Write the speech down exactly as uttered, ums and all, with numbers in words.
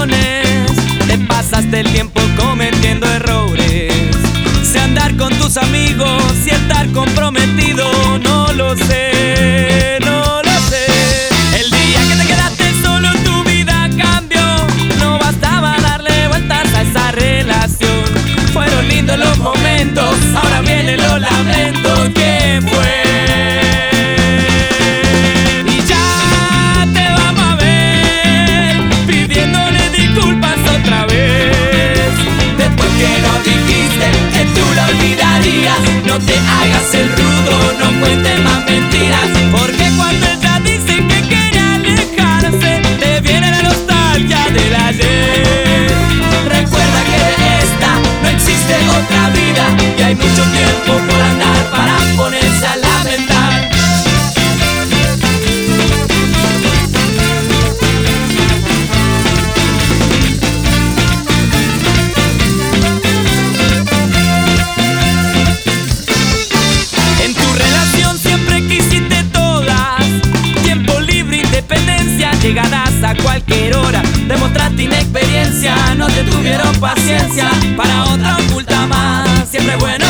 ilusiones, te pasaste el tiempo cometiendo errores. Si andar con tus amigos, si estar comprometido, no lo sé, no lo sé. El día que te quedaste solo tu vida cambió, no bastaba darle vueltas a esa relación. Fueron lindos los momentos, ahora vienen los lamentos. ¿Quién fue? No te hagas el rudo, no cuentes más mentiras, porque cuando ella dice que quiere alejarse, te viene la nostalgia del ayer. Recuerda que de esta no existe otra vida, y hay mucho tiempo por andar para ponerse a lamentar. Llegadas a cualquier hora, demostraste inexperiencia, no te tuvieron paciencia. Para otra oculta más, siempre bueno